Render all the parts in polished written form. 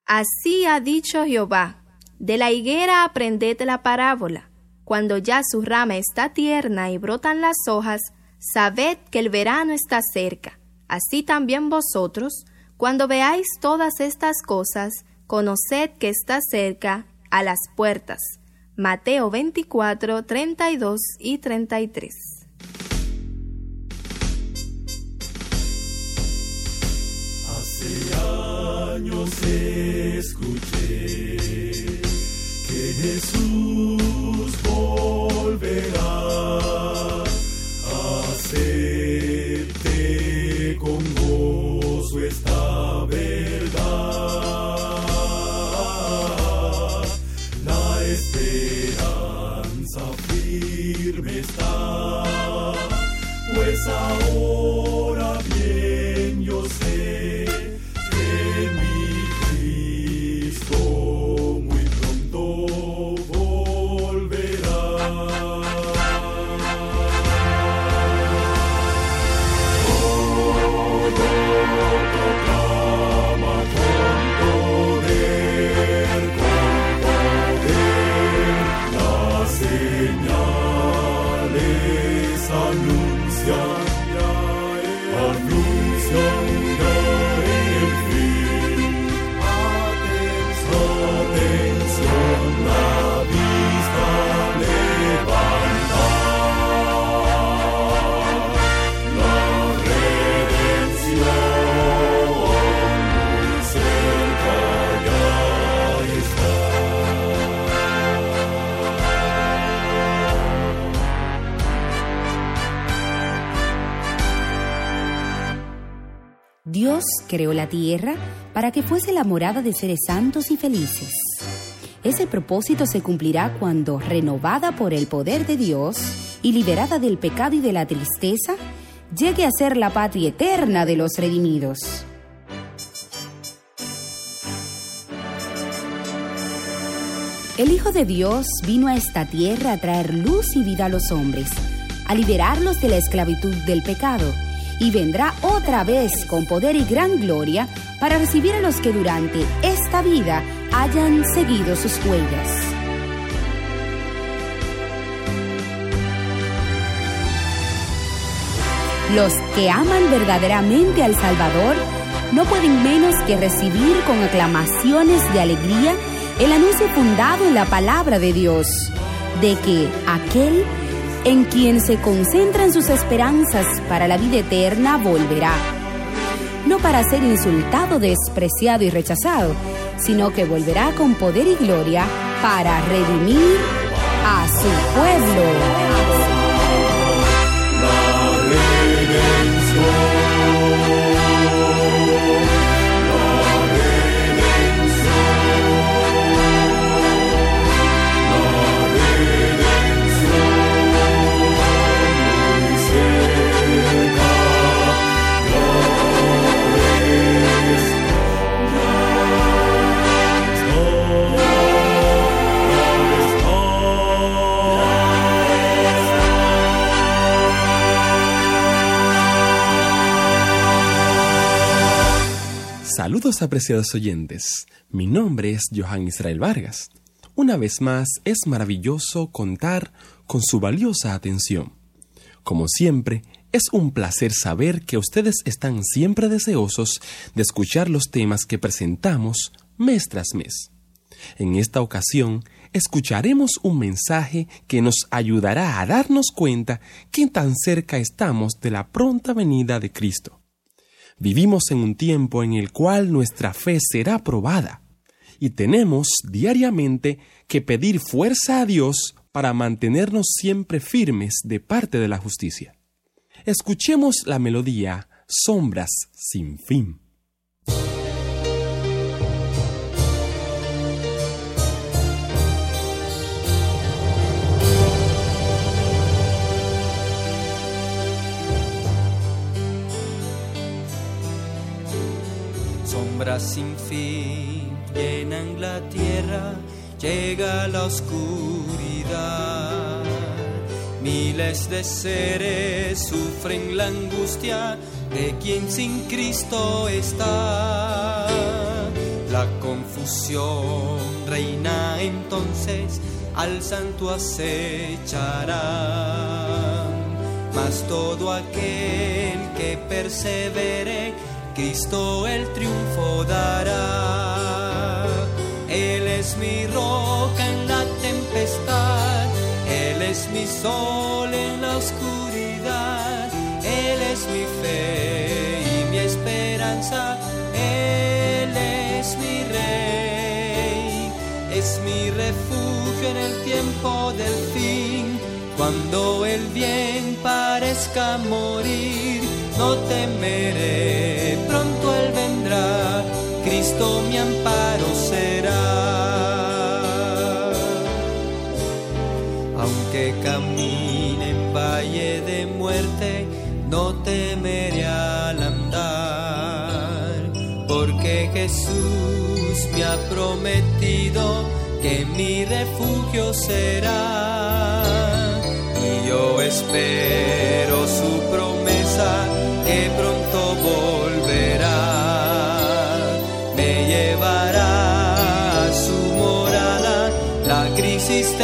Así ha dicho Jehová: de la higuera aprended la parábola. Cuando ya su rama está tierna y brotan las hojas, sabed que el verano está cerca. Así también vosotros, cuando veáis todas estas cosas, conoced que está cerca, a las puertas. Mateo 24, 32 y 33. Hace años escuché que Jesús volverá. Acepte con gozo esta verdad. La esperanza firme está, pues ahora bien yo sé que mi Cristo muy pronto volverá. Todo proclama con poder, las señales anuncian ya el fin. Atención, la vista levanta, la redención muy cerca ya está. Dios creó la tierra para que fuese la morada de seres santos y felices. Ese propósito se cumplirá cuando, renovada por el poder de Dios y liberada del pecado y de la tristeza, llegue a ser la patria eterna de los redimidos. El Hijo de Dios vino a esta tierra a traer luz y vida a los hombres, a liberarlos de la esclavitud del pecado, y vendrá otra vez con poder y gran gloria para recibir a los que durante esta vida hayan seguido sus huellas. Los que aman verdaderamente al Salvador no pueden menos que recibir con aclamaciones de alegría el anuncio fundado en la palabra de Dios, de que aquel en quien se concentran sus esperanzas para la vida eterna volverá, no para ser insultado, despreciado y rechazado, sino que volverá con poder y gloria para redimir a su pueblo. Saludos, apreciados oyentes. Mi nombre es Johan Israel Vargas. Una vez más, es maravilloso contar con su valiosa atención. Como siempre, es un placer saber que ustedes están siempre deseosos de escuchar los temas que presentamos mes tras mes. En esta ocasión, escucharemos un mensaje que nos ayudará a darnos cuenta que tan cerca estamos de la pronta venida de Cristo. Vivimos en un tiempo en el cual nuestra fe será probada y tenemos diariamente que pedir fuerza a Dios para mantenernos siempre firmes de parte de la justicia. Escuchemos la melodía Sombras sin fin. Sombras sin fin llenan la tierra, llega la oscuridad. Miles de seres sufren la angustia de quien sin Cristo está. La confusión reina entonces, al santo acecharán. Mas todo aquel que persevere, Cristo el triunfo dará. Él es mi roca en la tempestad, Él es mi sol en la oscuridad, Él es mi fe y mi esperanza, Él es mi Rey, es mi refugio en el tiempo del fin. Cuando el bien parezca morir, no temeré, pronto Él vendrá, Cristo mi amparo será. Aunque camine en valle de muerte, no temeré al andar, porque Jesús me ha prometido que mi refugio será. Y yo espero su promesa, que pronto volverá. Me llevará a su morada, la crisis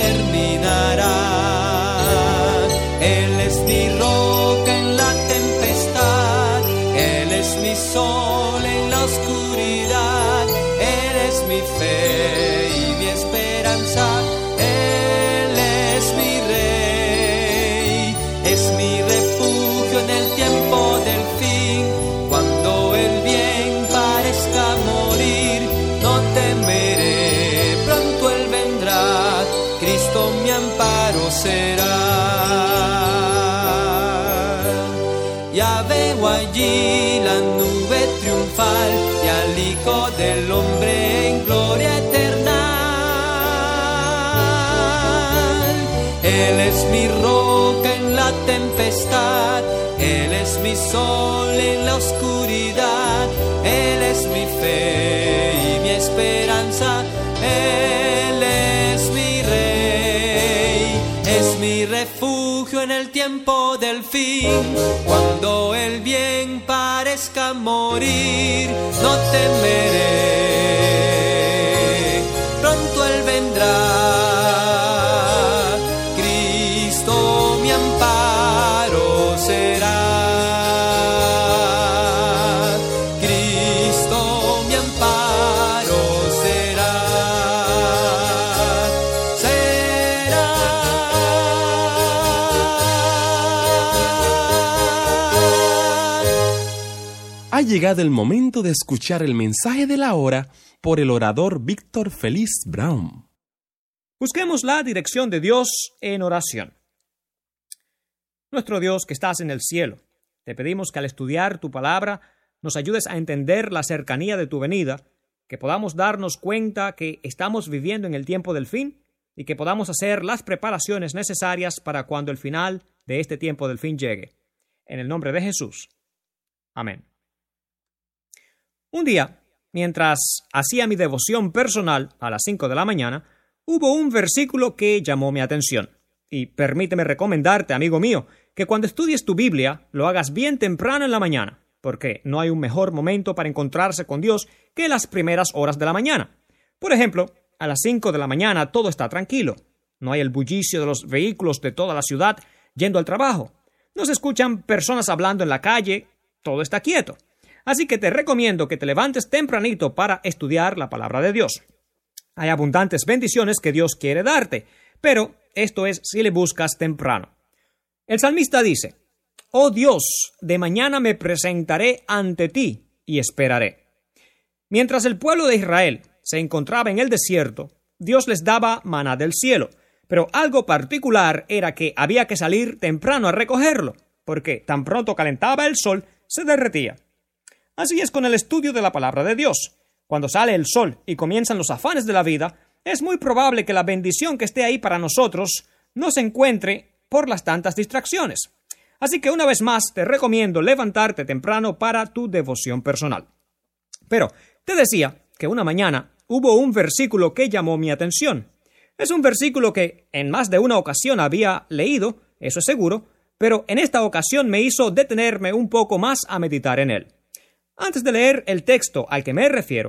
terminará. Él es mi roca en la tempestad, Él es mi sol en la oscuridad, Él es mi fe y mi esperanza, Él es mi Rey, es mi refugio en el tiempo del fin. Cuando el bien parezca morir, no temeré, pronto Él vendrá, Cristo mi amparo será. Ya veo allí la nube triunfal y al Hijo del Hombre en gloria eterna. Él es mi roca en la tempestad, Él es mi sol en la oscuridad, Él es mi fe y mi esperanza, Él es mi Rey, es mi refugio en el tiempo del fin. Cuando el bien parezca morir, no temeré, pronto Él vendrá, Cristo mi amparo será, Cristo mi amparo será, Ha llegado el momento de escuchar el mensaje de la hora por el orador Víctor Feliz Brown. Busquemos la dirección de Dios en oración. Nuestro Dios que estás en el cielo, te pedimos que al estudiar tu palabra nos ayudes a entender la cercanía de tu venida, que podamos darnos cuenta que estamos viviendo en el tiempo del fin y que podamos hacer las preparaciones necesarias para cuando el final de este tiempo del fin llegue. En el nombre de Jesús. Amén. Un día, mientras hacía mi devoción personal a las 5 de la mañana, hubo un versículo que llamó mi atención. Y permíteme recomendarte, amigo mío, que cuando estudies tu Biblia lo hagas bien temprano en la mañana, porque no hay un mejor momento para encontrarse con Dios que las primeras horas de la mañana. Por ejemplo, a las 5 de la mañana todo está tranquilo. No hay el bullicio de los vehículos de toda la ciudad yendo al trabajo. No se escuchan personas hablando en la calle, todo está quieto. Así que te recomiendo que te levantes tempranito para estudiar la palabra de Dios. Hay abundantes bendiciones que Dios quiere darte, pero esto es si le buscas temprano. El salmista dice: «Oh Dios, de mañana me presentaré ante ti y esperaré». Mientras el pueblo de Israel se encontraba en el desierto, Dios les daba maná del cielo, pero algo particular era que había que salir temprano a recogerlo, porque tan pronto calentaba el sol, se derretía. Así es con el estudio de la palabra de Dios. Cuando sale el sol y comienzan los afanes de la vida, es muy probable que la bendición que esté ahí para nosotros no se encuentre por las tantas distracciones. Así que una vez más te recomiendo levantarte temprano para tu devoción personal. Pero te decía que una mañana hubo un versículo que llamó mi atención. Es un versículo que en más de una ocasión había leído, eso es seguro, pero en esta ocasión me hizo detenerme un poco más a meditar en él. Antes de leer el texto al que me refiero,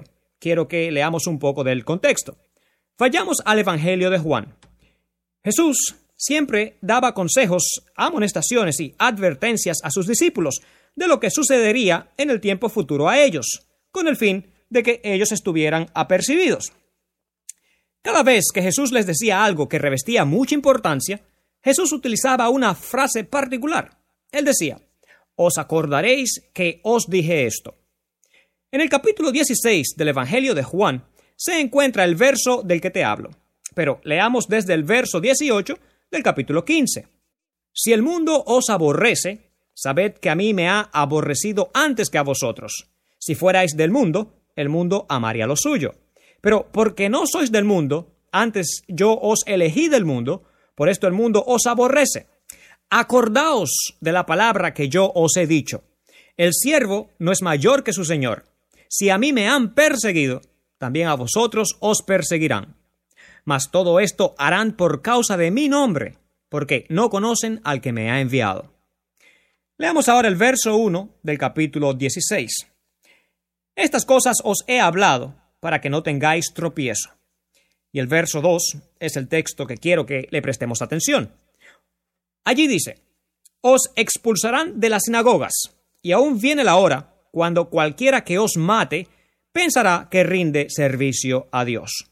quiero que leamos un poco del contexto. Vayamos al Evangelio de Juan. Jesús siempre daba consejos, amonestaciones y advertencias a sus discípulos de lo que sucedería en el tiempo futuro a ellos, con el fin de que ellos estuvieran apercibidos. Cada vez que Jesús les decía algo que revestía mucha importancia, Jesús utilizaba una frase particular. Él decía: «Os acordaréis que os dije esto». En el capítulo 16 del Evangelio de Juan se encuentra el verso del que te hablo, pero leamos desde el verso 18 del capítulo 15. «Si el mundo os aborrece, sabed que a mí me ha aborrecido antes que a vosotros. Si fuerais del mundo, el mundo amaría lo suyo. Pero porque no sois del mundo, antes yo os elegí del mundo, por esto el mundo os aborrece. Acordaos de la palabra que yo os he dicho. El siervo no es mayor que su señor. Si a mí me han perseguido, también a vosotros os perseguirán. Mas todo esto harán por causa de mi nombre, porque no conocen al que me ha enviado». Leamos ahora el verso 1 del capítulo 16. «Estas cosas os he hablado para que no tengáis tropiezo». Y el verso 2 es el texto que quiero que le prestemos atención. Allí dice: «Os expulsarán de las sinagogas, y aún viene la hora cuando cualquiera que os mate pensará que rinde servicio a Dios».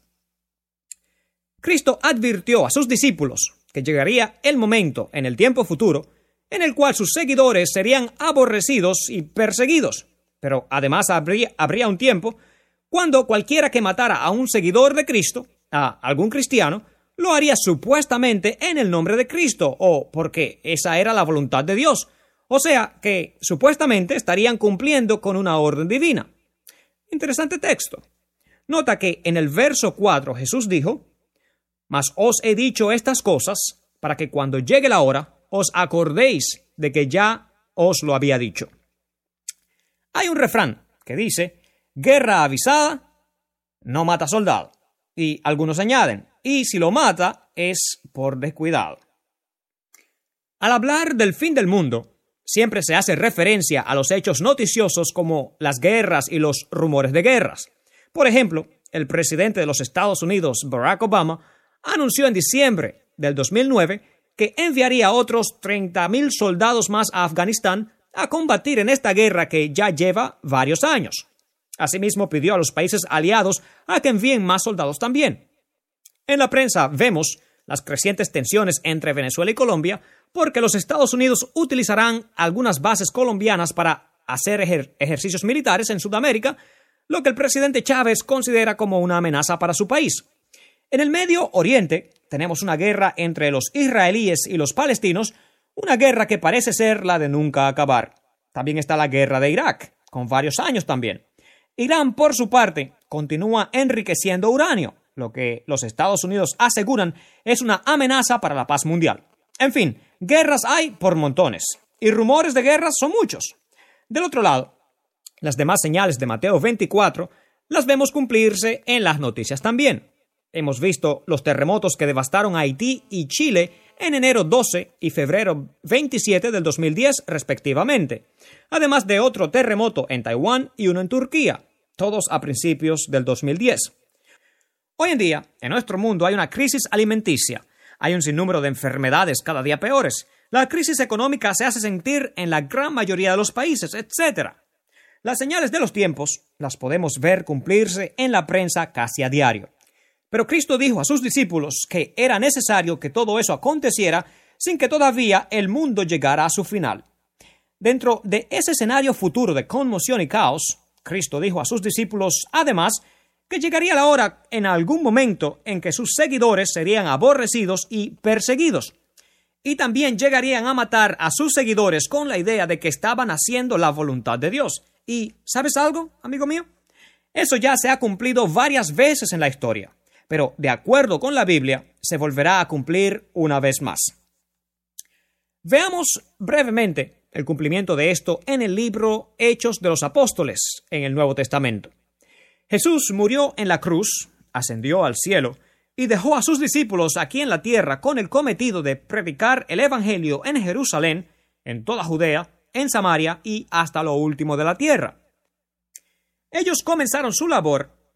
Cristo advirtió a sus discípulos que llegaría el momento en el tiempo futuro en el cual sus seguidores serían aborrecidos y perseguidos, pero además habría un tiempo cuando cualquiera que matara a un seguidor de Cristo, a algún cristiano, lo haría supuestamente en el nombre de Cristo, o porque esa era la voluntad de Dios, o sea que supuestamente estarían cumpliendo con una orden divina. Interesante texto. Nota que en el verso 4 Jesús dijo: «Mas os he dicho estas cosas para que cuando llegue la hora os acordéis de que ya os lo había dicho». Hay un refrán que dice: «Guerra avisada no mata soldado». Y algunos añaden: «Y si lo mata es por descuidado». Al hablar del fin del mundo, siempre se hace referencia a los hechos noticiosos como las guerras y los rumores de guerras. Por ejemplo, el presidente de los Estados Unidos, Barack Obama, anunció en diciembre del 2009 que enviaría otros 30,000 soldados más a Afganistán a combatir en esta guerra que ya lleva varios años. Asimismo, pidió a los países aliados a que envíen más soldados también. En la prensa vemos las crecientes tensiones entre Venezuela y Colombia porque los Estados Unidos utilizarán algunas bases colombianas para hacer ejercicios militares en Sudamérica, lo que el presidente Chávez considera como una amenaza para su país. En el Medio Oriente tenemos una guerra entre los israelíes y los palestinos, una guerra que parece ser la de nunca acabar. También está la guerra de Irak, con varios años también. Irán, por su parte, continúa enriqueciendo uranio, lo que los Estados Unidos aseguran es una amenaza para la paz mundial. En fin, guerras hay por montones, y rumores de guerras son muchos. Del otro lado, las demás señales de Mateo 24 las vemos cumplirse en las noticias también. Hemos visto los terremotos que devastaron Haití y Chile en enero 12 y febrero 27 del 2010 respectivamente, además de otro terremoto en Taiwán y uno en Turquía, todos a principios del 2010. Hoy en día, en nuestro mundo hay una crisis alimenticia, hay un sinnúmero de enfermedades cada día peores, la crisis económica se hace sentir en la gran mayoría de los países, etc. Las señales de los tiempos las podemos ver cumplirse en la prensa casi a diario. Pero Cristo dijo a sus discípulos que era necesario que todo eso aconteciera sin que todavía el mundo llegara a su final. Dentro de ese escenario futuro de conmoción y caos, Cristo dijo a sus discípulos, además, que llegaría la hora en algún momento en que sus seguidores serían aborrecidos y perseguidos. Y también llegarían a matar a sus seguidores con la idea de que estaban haciendo la voluntad de Dios. Y, ¿sabes algo, amigo mío? Eso ya se ha cumplido varias veces en la historia. Pero, de acuerdo con la Biblia, se volverá a cumplir una vez más. Veamos brevemente el cumplimiento de esto en el libro Hechos de los Apóstoles, en el Nuevo Testamento. Jesús murió en la cruz, ascendió al cielo, y dejó a sus discípulos aquí en la tierra con el cometido de predicar el Evangelio en Jerusalén, en toda Judea, en Samaria y hasta lo último de la tierra. Ellos comenzaron su labor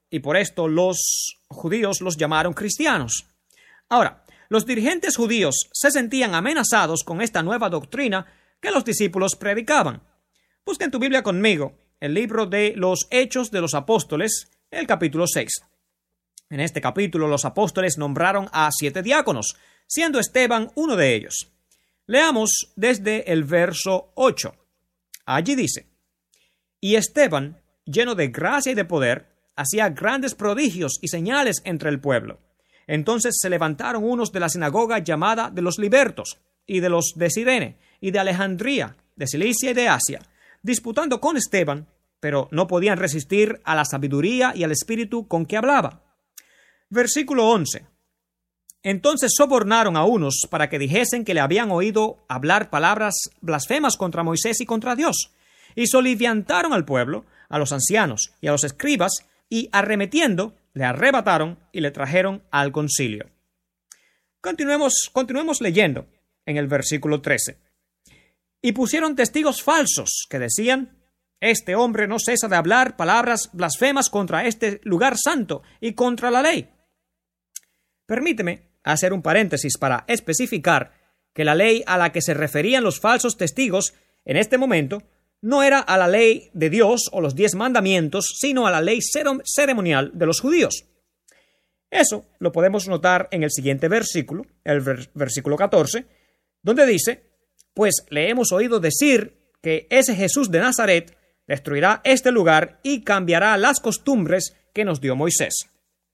y por esto los judíos los llamaron cristianos. Ahora, los dirigentes judíos se sentían amenazados con esta nueva doctrina que los discípulos predicaban. Busca en tu Biblia conmigo el libro de los Hechos de los Apóstoles, el capítulo 6. En este capítulo los apóstoles nombraron a 7 diáconos, siendo Esteban uno de ellos. Leamos desde el verso 8. Allí dice: Y Esteban, lleno de gracia y de poder, hacía grandes prodigios y señales entre el pueblo. Entonces se levantaron unos de la sinagoga llamada de los Libertos, y de los de Cirene, y de Alejandría, de Cilicia y de Asia, disputando con Esteban, pero no podían resistir a la sabiduría y al espíritu con que hablaba. Versículo 11. Entonces sobornaron a unos para que dijesen que le habían oído hablar palabras blasfemas contra Moisés y contra Dios, y soliviantaron al pueblo, a los ancianos y a los escribas, y arremetiendo, le arrebataron y le trajeron al concilio. Continuemos leyendo en el versículo 13. Y pusieron testigos falsos que decían: Este hombre no cesa de hablar palabras blasfemas contra este lugar santo y contra la ley. Permíteme hacer un paréntesis para especificar que la ley a la que se referían los falsos testigos en este momento no era a la ley de Dios o los 10 mandamientos, sino a la ley ceremonial de los judíos. Eso lo podemos notar en el siguiente versículo, el versículo 14, donde dice: Pues le hemos oído decir que ese Jesús de Nazaret destruirá este lugar y cambiará las costumbres que nos dio Moisés.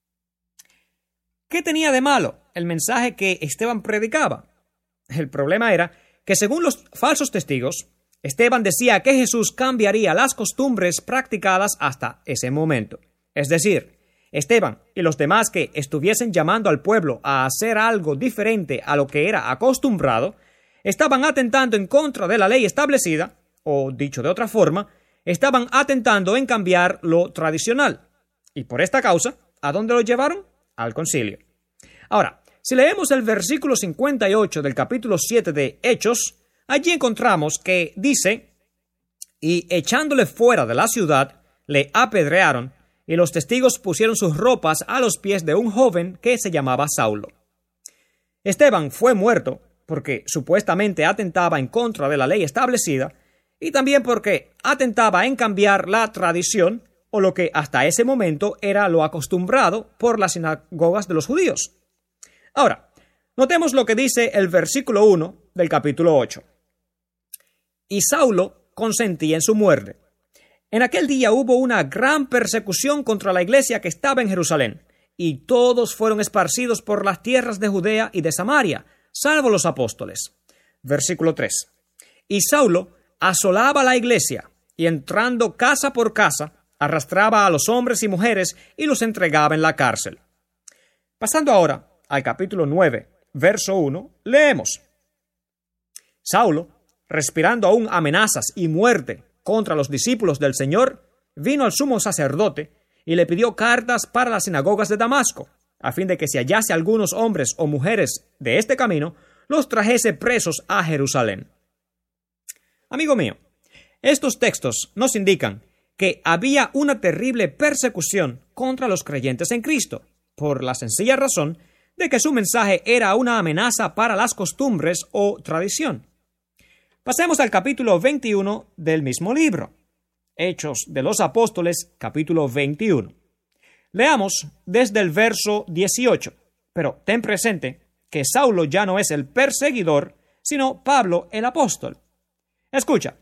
¿Qué tenía de malo el mensaje que Esteban predicaba? El problema era que, según los falsos testigos, Esteban decía que Jesús cambiaría las costumbres practicadas hasta ese momento. Es decir, Esteban y los demás que estuviesen llamando al pueblo a hacer algo diferente a lo que era acostumbrado, estaban atentando en contra de la ley establecida, o dicho de otra forma, estaban atentando en cambiar lo tradicional. Y por esta causa, ¿a dónde lo llevaron? Al concilio. Ahora, si leemos el versículo 58 del capítulo 7 de Hechos, allí encontramos que dice: Y echándole fuera de la ciudad, le apedrearon, y los testigos pusieron sus ropas a los pies de un joven que se llamaba Saulo. Esteban fue muerto porque supuestamente atentaba en contra de la ley establecida, y también porque atentaba en cambiar la tradición o lo que hasta ese momento era lo acostumbrado por las sinagogas de los judíos. Ahora, notemos lo que dice el versículo 1 del capítulo 8. Y Saulo consentía en su muerte. En aquel día hubo una gran persecución contra la iglesia que estaba en Jerusalén, y todos fueron esparcidos por las tierras de Judea y de Samaria, salvo los apóstoles. Versículo 3. Y Saulo asolaba la iglesia, y entrando casa por casa, arrastraba a los hombres y mujeres y los entregaba en la cárcel. Pasando ahora al capítulo 9, verso 1, leemos: Saulo, respirando aún amenazas y muerte contra los discípulos del Señor, vino al sumo sacerdote y le pidió cartas para las sinagogas de Damasco, a fin de que si hallase algunos hombres o mujeres de este camino, los trajese presos a Jerusalén. Amigo mío, estos textos nos indican que había una terrible persecución contra los creyentes en Cristo, por la sencilla razón de que su mensaje era una amenaza para las costumbres o tradición. Pasemos al capítulo 21 del mismo libro, Hechos de los Apóstoles, capítulo 21. Leamos desde el verso 18, pero ten presente que Saulo ya no es el perseguidor, sino Pablo el apóstol. Escucha.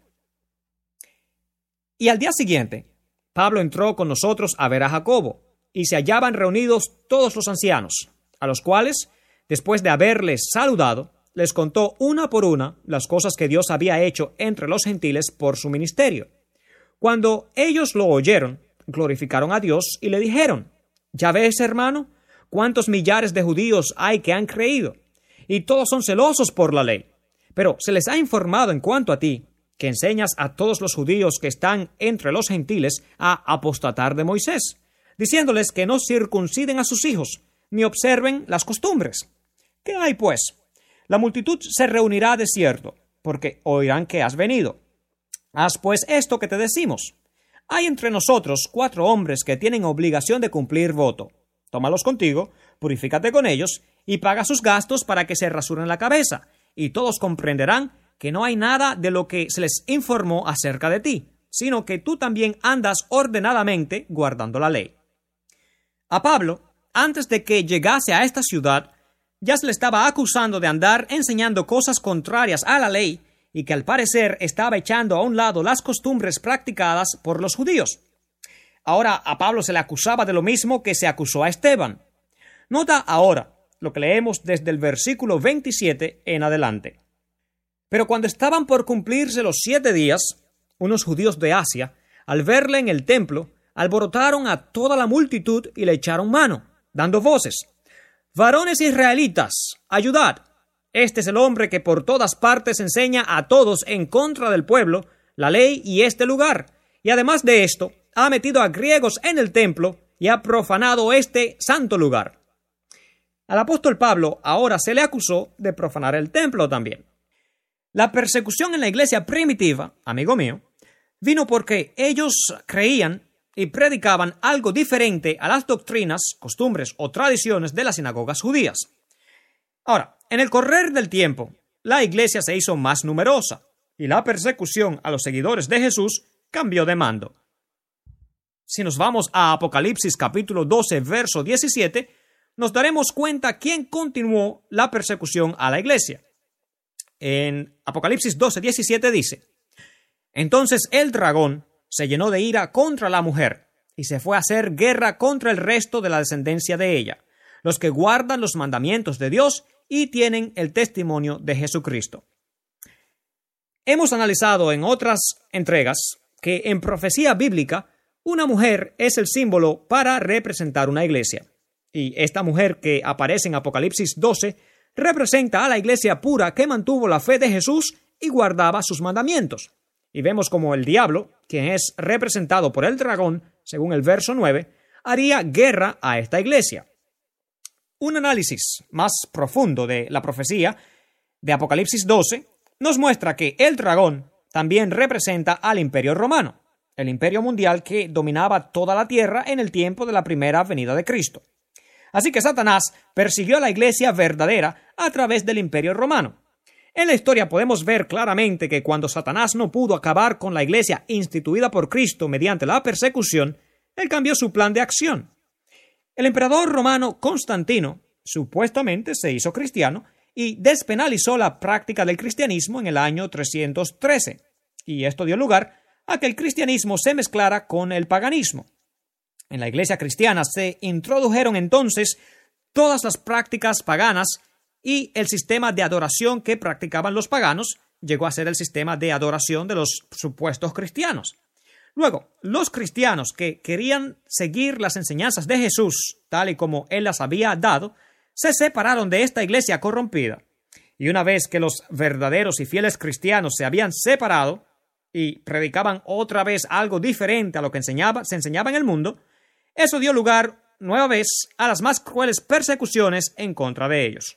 Y al día siguiente, Pablo entró con nosotros a ver a Jacobo, y se hallaban reunidos todos los ancianos, a los cuales, después de haberles saludado, les contó una por una las cosas que Dios había hecho entre los gentiles por su ministerio. Cuando ellos lo oyeron, glorificaron a Dios y le dijeron: ¿Ya ves, hermano, cuántos millares de judíos hay que han creído? Y todos son celosos por la ley. Pero se les ha informado en cuanto a ti, que enseñas a todos los judíos que están entre los gentiles a apostatar de Moisés, diciéndoles que no circunciden a sus hijos, ni observen las costumbres. ¿Qué hay, pues? La multitud se reunirá de cierto, porque oirán que has venido. Haz pues esto que te decimos. Hay entre nosotros 4 hombres que tienen obligación de cumplir voto. Tómalos contigo, purifícate con ellos y paga sus gastos para que se rasuren la cabeza, y todos comprenderán que no hay nada de lo que se les informó acerca de ti, sino que tú también andas ordenadamente guardando la ley. A Pablo, antes de que llegase a esta ciudad, ya se le estaba acusando de andar enseñando cosas contrarias a la ley y que al parecer estaba echando a un lado las costumbres practicadas por los judíos. Ahora a Pablo se le acusaba de lo mismo que se acusó a Esteban. Nota ahora lo que leemos desde el versículo 27 en adelante. Pero cuando estaban por cumplirse los 7 días, unos judíos de Asia, al verle en el templo, alborotaron a toda la multitud y le echaron mano, dando voces: «Varones israelitas, ayudad. Este es el hombre que por todas partes enseña a todos en contra del pueblo, la ley y este lugar. Y además de esto, ha metido a griegos en el templo y ha profanado este santo lugar». Al apóstol Pablo ahora se le acusó de profanar el templo también. La persecución en la iglesia primitiva, amigo mío, vino porque ellos creían y predicaban algo diferente a las doctrinas, costumbres o tradiciones de las sinagogas judías. Ahora, en el correr del tiempo, la iglesia se hizo más numerosa y la persecución a los seguidores de Jesús cambió de mando. Si nos vamos a Apocalipsis capítulo 12, verso 17, nos daremos cuenta quién continuó la persecución a la iglesia. En Apocalipsis 12, 17 dice: «Entonces el dragón se llenó de ira contra la mujer y se fue a hacer guerra contra el resto de la descendencia de ella, los que guardan los mandamientos de Dios y tienen el testimonio de Jesucristo». Hemos analizado en otras entregas que en profecía bíblica una mujer es el símbolo para representar una iglesia. Y esta mujer que aparece en Apocalipsis 12 representa a la iglesia pura que mantuvo la fe de Jesús y guardaba sus mandamientos. Y vemos como el diablo, quien es representado por el dragón, según el verso 9, haría guerra a esta iglesia. Un análisis más profundo de la profecía de Apocalipsis 12 nos muestra que el dragón también representa al Imperio Romano, el imperio mundial que dominaba toda la tierra en el tiempo de la primera venida de Cristo. Así que Satanás persiguió a la iglesia verdadera a través del Imperio Romano. En la historia podemos ver claramente que cuando Satanás no pudo acabar con la iglesia instituida por Cristo mediante la persecución, él cambió su plan de acción. El emperador romano Constantino supuestamente se hizo cristiano y despenalizó la práctica del cristianismo en el año 313, y esto dio lugar a que el cristianismo se mezclara con el paganismo. En la iglesia cristiana se introdujeron entonces todas las prácticas paganas y el sistema de adoración que practicaban los paganos llegó a ser el sistema de adoración de los supuestos cristianos. Luego, los cristianos que querían seguir las enseñanzas de Jesús, tal y como Él las había dado, se separaron de esta iglesia corrompida. Y una vez que los verdaderos y fieles cristianos se habían separado y predicaban otra vez algo diferente a lo que se enseñaba en el mundo, eso dio lugar nueva vez a las más crueles persecuciones en contra de ellos.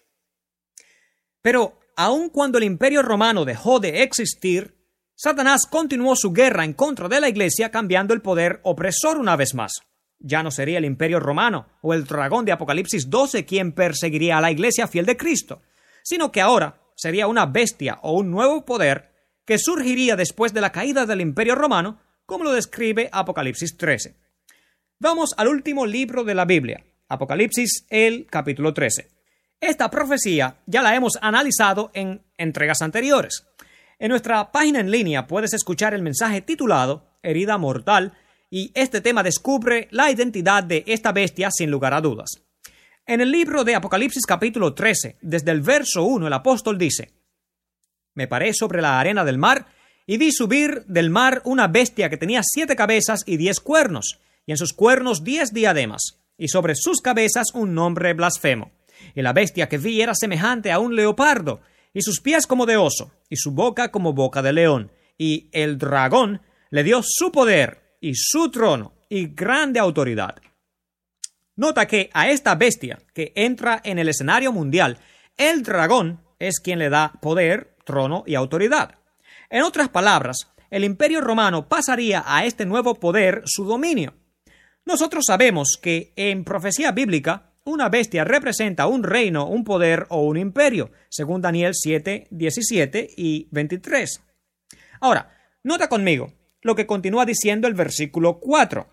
Pero aun cuando el Imperio Romano dejó de existir, Satanás continuó su guerra en contra de la iglesia, cambiando el poder opresor una vez más. Ya no sería el Imperio Romano o el dragón de Apocalipsis 12 quien perseguiría a la iglesia fiel de Cristo, sino que ahora sería una bestia o un nuevo poder que surgiría después de la caída del Imperio Romano, como lo describe Apocalipsis 13. Vamos al último libro de la Biblia, Apocalipsis, el capítulo 13. Esta profecía ya la hemos analizado en entregas anteriores. En nuestra página en línea puedes escuchar el mensaje titulado Herida Mortal, y este tema descubre la identidad de esta bestia sin lugar a dudas. En el libro de Apocalipsis capítulo 13, desde el verso 1, el apóstol dice: «Me paré sobre la arena del mar y vi subir del mar una bestia que tenía 7 cabezas y 10 cuernos, y en sus cuernos 10 diademas, y sobre sus cabezas un nombre blasfemo. Y la bestia que vi era semejante a un leopardo, y sus pies como de oso, y su boca como boca de león. Y el dragón le dio su poder, y su trono, y grande autoridad». Nota que a esta bestia que entra en el escenario mundial, el dragón es quien le da poder, trono y autoridad. En otras palabras, el Imperio Romano pasaría a este nuevo poder su dominio. Nosotros sabemos que en profecía bíblica una bestia representa un reino, un poder o un imperio, según Daniel 7, 17 y 23. Ahora, nota conmigo lo que continúa diciendo el versículo 4.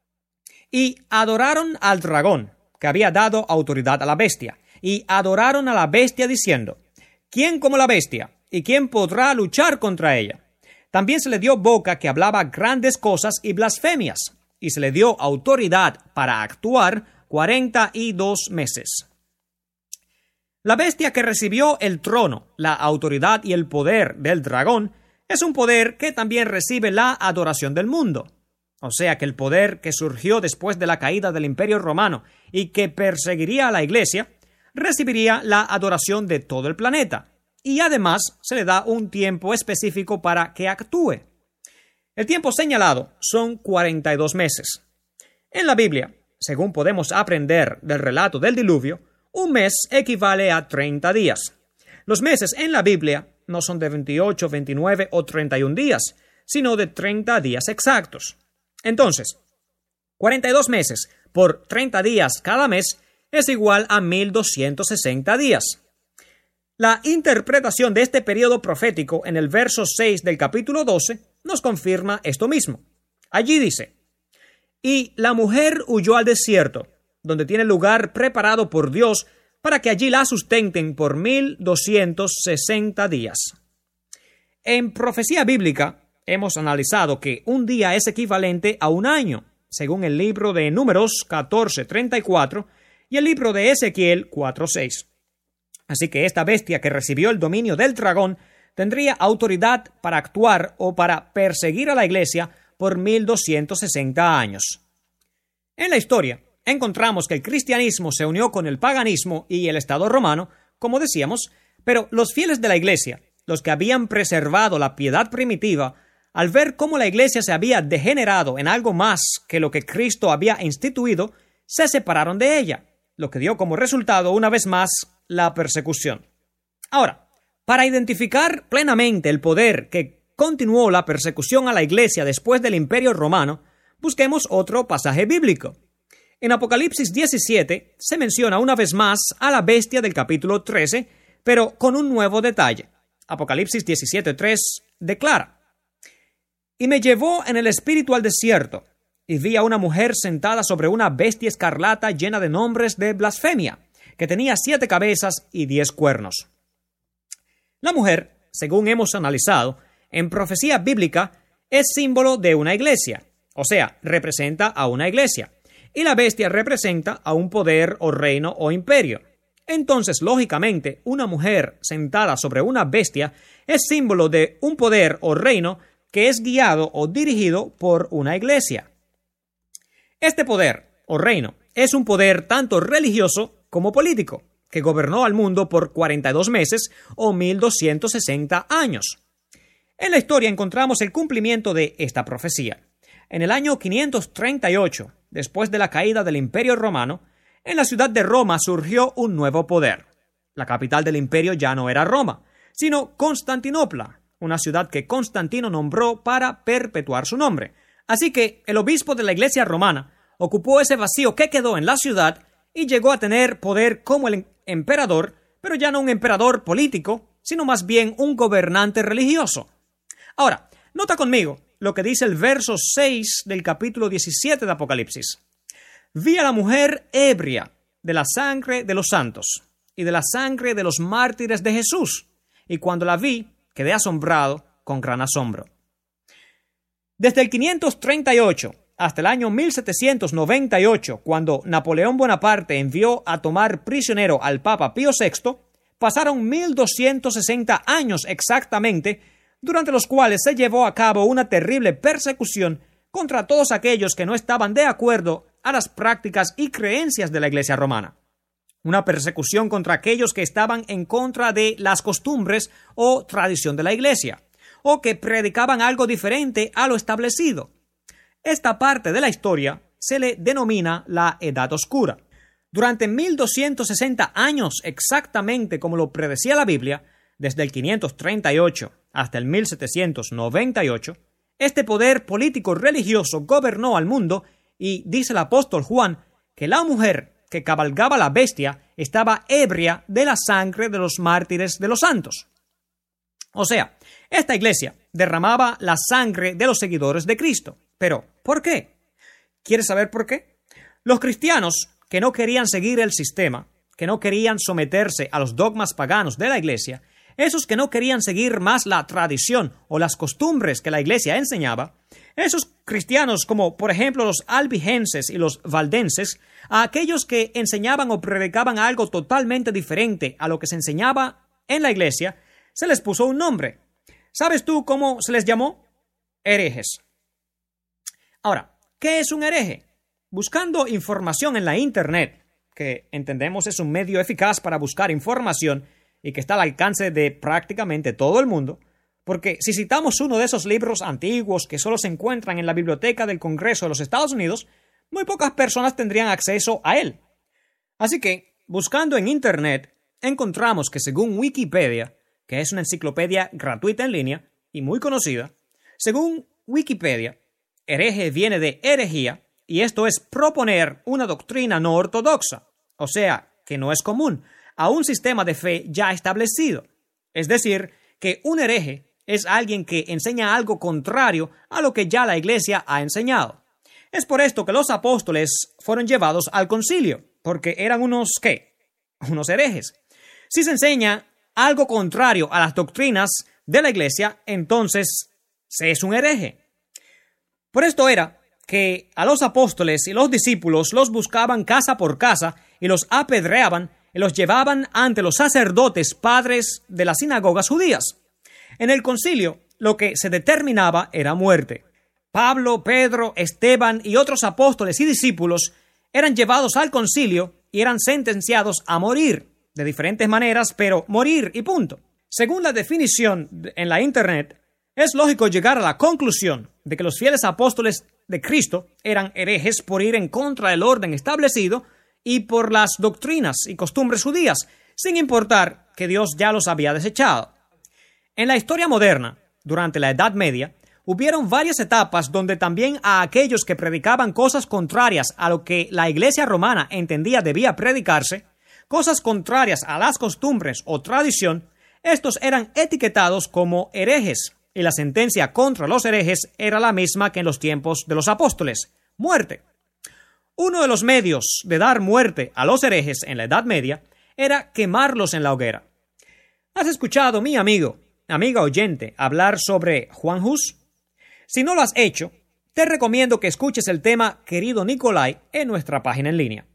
Y adoraron al dragón, que había dado autoridad a la bestia, y adoraron a la bestia diciendo: ¿quién como la bestia? ¿Y quién podrá luchar contra ella? También se le dio boca que hablaba grandes cosas y blasfemias, y se le dio autoridad para actuar 42 meses. La bestia que recibió el trono, la autoridad y el poder del dragón es un poder que también recibe la adoración del mundo. O sea que el poder que surgió después de la caída del Imperio Romano y que perseguiría a la Iglesia, recibiría la adoración de todo el planeta. Y además se le da un tiempo específico para que actúe. El tiempo señalado son 42 meses. En la Biblia, según podemos aprender del relato del diluvio, un mes equivale a 30 días. Los meses en la Biblia no son de 28, 29 o 31 días, sino de 30 días exactos. Entonces, 42 meses por 30 días cada mes es igual a 1260 días. La interpretación de este periodo profético en el verso 6 del capítulo 12 nos confirma esto mismo. Allí dice: y la mujer huyó al desierto, donde tiene lugar preparado por Dios para que allí la sustenten por 1260 días. En profecía bíblica hemos analizado que un día es equivalente a un año, según el libro de Números 14:34 y el libro de Ezequiel 4:6. Así que esta bestia que recibió el dominio del dragón tendría autoridad para actuar o para perseguir a la Iglesia por 1260 años. En la historia encontramos que el cristianismo se unió con el paganismo y el Estado romano, como decíamos, pero los fieles de la Iglesia, los que habían preservado la piedad primitiva, al ver cómo la Iglesia se había degenerado en algo más que lo que Cristo había instituido, se separaron de ella, lo que dio como resultado, una vez más, la persecución. Ahora, para identificar plenamente el poder que continuó la persecución a la Iglesia después del Imperio Romano, busquemos otro pasaje bíblico. En Apocalipsis 17 se menciona una vez más a la bestia del capítulo 13, pero con un nuevo detalle. Apocalipsis 17:3 declara: y me llevó en el espíritu al desierto, y vi a una mujer sentada sobre una bestia escarlata llena de nombres de blasfemia, que tenía 7 cabezas y 10 cuernos. La mujer, según hemos analizado, en profecía bíblica es símbolo de una iglesia, o sea, representa a una iglesia, y la bestia representa a un poder o reino o imperio. Entonces, lógicamente, una mujer sentada sobre una bestia es símbolo de un poder o reino que es guiado o dirigido por una iglesia. Este poder o reino es un poder tanto religioso como político, que gobernó al mundo por 42 meses o 1260 años. En la historia encontramos el cumplimiento de esta profecía. En el año 538, después de la caída del Imperio Romano, en la ciudad de Roma surgió un nuevo poder. La capital del imperio ya no era Roma, sino Constantinopla, una ciudad que Constantino nombró para perpetuar su nombre. Así que el obispo de la Iglesia romana ocupó ese vacío que quedó en la ciudad y llegó a tener poder como el emperador, pero ya no un emperador político, sino más bien un gobernante religioso. Ahora, nota conmigo lo que dice el verso 6 del capítulo 17 de Apocalipsis. Vi a la mujer ebria de la sangre de los santos y de la sangre de los mártires de Jesús, y cuando la vi, quedé asombrado con gran asombro. Desde el 538 hasta el año 1798, cuando Napoleón Bonaparte envió a tomar prisionero al Papa Pío VI, pasaron 1260 años exactamente, durante los cuales se llevó a cabo una terrible persecución contra todos aquellos que no estaban de acuerdo a las prácticas y creencias de la Iglesia romana. Una persecución contra aquellos que estaban en contra de las costumbres o tradición de la Iglesia, o que predicaban algo diferente a lo establecido. Esta parte de la historia se le denomina la Edad Oscura. Durante 1260 años, exactamente como lo predecía la Biblia, desde el 538 hasta el 1798, Este poder político religioso gobernó al mundo y dice el apóstol Juan que la mujer que cabalgaba la bestia estaba ebria de la sangre de los mártires de los santos. O sea, esta iglesia derramaba la sangre de los seguidores de Cristo. Pero, ¿por qué? ¿Quieres saber por qué? Los cristianos que no querían seguir el sistema, que no querían someterse a los dogmas paganos de la iglesia, esos que no querían seguir más la tradición o las costumbres que la iglesia enseñaba, esos cristianos como por ejemplo los albigenses y los valdenses, a aquellos que enseñaban o predicaban algo totalmente diferente a lo que se enseñaba en la iglesia, se les puso un nombre. ¿Sabes tú cómo se les llamó? Herejes. Ahora, ¿qué es un hereje? Buscando información en la Internet, que entendemos es un medio eficaz para buscar información y que está al alcance de prácticamente todo el mundo, porque si citamos uno de esos libros antiguos que solo se encuentran en la biblioteca del Congreso de los Estados Unidos, muy pocas personas tendrían acceso a él. Así que, buscando en Internet, encontramos que según Wikipedia, que es una enciclopedia gratuita en línea y muy conocida, según Wikipedia, hereje viene de herejía, y esto es proponer una doctrina no ortodoxa, o sea, que no es común, a un sistema de fe ya establecido. Es decir, que un hereje es alguien que enseña algo contrario a lo que ya la iglesia ha enseñado. Es por esto que los apóstoles fueron llevados al concilio, porque eran unos, ¿qué? Unos herejes. Si se enseña algo contrario a las doctrinas de la iglesia, entonces se es un hereje. Por esto era que a los apóstoles y los discípulos los buscaban casa por casa y los apedreaban y los llevaban ante los sacerdotes padres de las sinagogas judías. En el concilio, lo que se determinaba era muerte. Pablo, Pedro, Esteban y otros apóstoles y discípulos eran llevados al concilio y eran sentenciados a morir, de diferentes maneras, pero morir y punto. Según la definición en la Internet, es lógico llegar a la conclusión de que los fieles apóstoles de Cristo eran herejes por ir en contra del orden establecido y por las doctrinas y costumbres judías, sin importar que Dios ya los había desechado. En la historia moderna, durante la Edad Media, hubieron varias etapas donde también a aquellos que predicaban cosas contrarias a lo que la Iglesia romana entendía debía predicarse, cosas contrarias a las costumbres o tradición, estos eran etiquetados como herejes, y la sentencia contra los herejes era la misma que en los tiempos de los apóstoles: muerte. Uno de los medios de dar muerte a los herejes en la Edad Media era quemarlos en la hoguera. ¿Has escuchado, mi amiga oyente, hablar sobre Juan Hus? Si no lo has hecho, te recomiendo que escuches el tema Querido Nicolai en nuestra página en línea.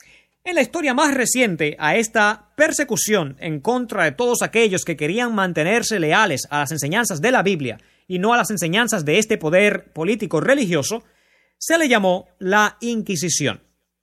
En la historia más reciente a esta persecución en contra de todos aquellos que querían mantenerse leales a las enseñanzas de la Biblia y no a las enseñanzas de este poder político religioso, se le llamó la Inquisición.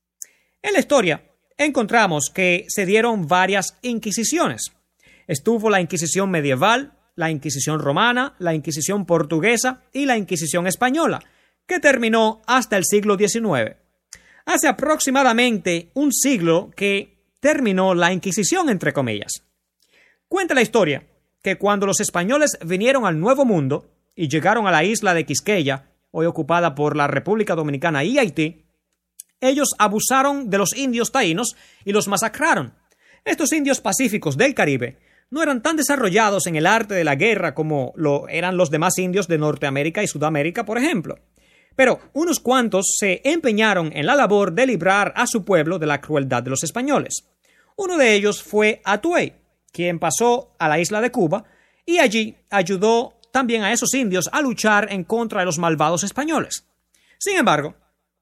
En la historia encontramos que se dieron varias inquisiciones. Estuvo la Inquisición medieval, la Inquisición romana, la Inquisición portuguesa y la Inquisición española, que terminó hasta el siglo XIX. Hace aproximadamente un siglo que terminó la Inquisición, entre comillas. Cuenta la historia que cuando los españoles vinieron al Nuevo Mundo y llegaron a la isla de Quisqueya, hoy ocupada por la República Dominicana y Haití, ellos abusaron de los indios taínos y los masacraron. Estos indios pacíficos del Caribe no eran tan desarrollados en el arte de la guerra como lo eran los demás indios de Norteamérica y Sudamérica, por ejemplo. Pero unos cuantos se empeñaron en la labor de librar a su pueblo de la crueldad de los españoles. Uno de ellos fue Atuey, quien pasó a la isla de Cuba y allí ayudó también a esos indios a luchar en contra de los malvados españoles. Sin embargo,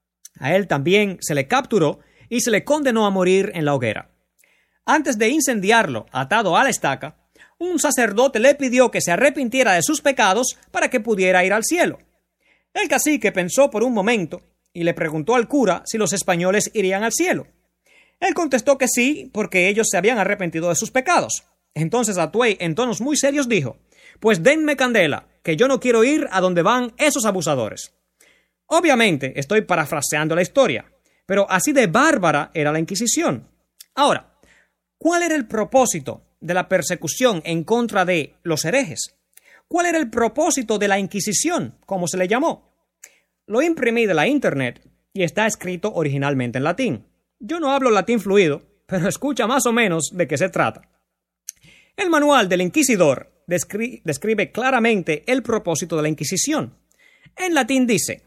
a él también se le capturó y se le condenó a morir en la hoguera. Antes de incendiarlo, atado a la estaca, un sacerdote le pidió que se arrepintiera de sus pecados para que pudiera ir al cielo. El cacique pensó por un momento y le preguntó al cura si los españoles irían al cielo. Él contestó que sí, porque ellos se habían arrepentido de sus pecados. Entonces Atuey, en tonos muy serios, dijo: «Pues denme candela, que yo no quiero ir a donde van esos abusadores». Obviamente estoy parafraseando la historia, pero así de bárbara era la Inquisición. Ahora, ¿cuál era el propósito de la persecución en contra de los herejes? ¿Cuál era el propósito de la Inquisición, como se le llamó? Lo imprimí de la Internet y está escrito originalmente en latín. Yo no hablo latín fluido, pero escucha más o menos de qué se trata. El manual del inquisidor describe claramente el propósito de la Inquisición. En latín dice: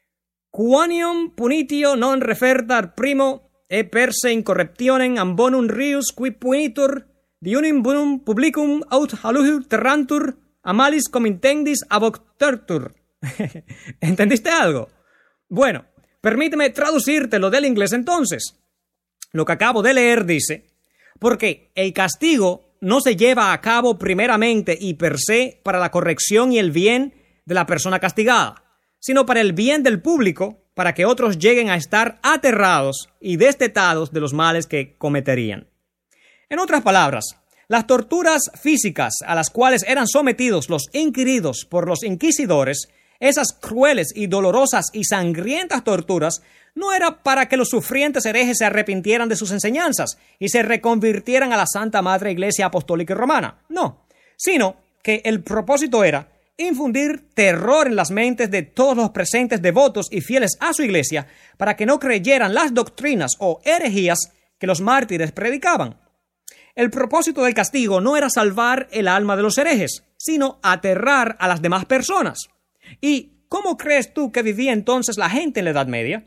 Quoniam punitio non refertar primo e per se incorruptionem ambonum rius qui punitur diunum bonum publicum aut haluhur terrantur amalis comintendis aboctertur. ¿Entendiste algo? Bueno, permíteme traducírtelo del inglés entonces. Lo que acabo de leer dice: porque el castigo no se lleva a cabo primeramente y per se para la corrección y el bien de la persona castigada, sino para el bien del público, para que otros lleguen a estar aterrados y destetados de los males que cometerían. En otras palabras, las torturas físicas a las cuales eran sometidos los inquiridos por los inquisidores, esas crueles y dolorosas y sangrientas torturas, no era para que los sufrientes herejes se arrepintieran de sus enseñanzas y se reconvirtieran a la Santa Madre Iglesia Apostólica y Romana, no, sino que el propósito era infundir terror en las mentes de todos los presentes devotos y fieles a su iglesia para que no creyeran las doctrinas o herejías que los mártires predicaban. El propósito del castigo no era salvar el alma de los herejes, sino aterrar a las demás personas. ¿Y cómo crees tú que vivía entonces la gente en la Edad Media?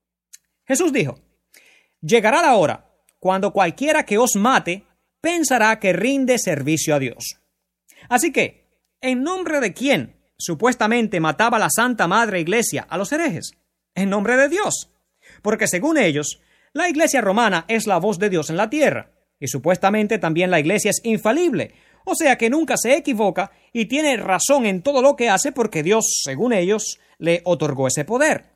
Jesús dijo: llegará la hora cuando cualquiera que os mate pensará que rinde servicio a Dios. Así que, ¿en nombre de quién supuestamente mataba la Santa Madre Iglesia a los herejes? En nombre de Dios. Porque según ellos, la Iglesia romana es la voz de Dios en la tierra, y supuestamente también la Iglesia es infalible, o sea que nunca se equivoca y tiene razón en todo lo que hace porque Dios, según ellos, le otorgó ese poder.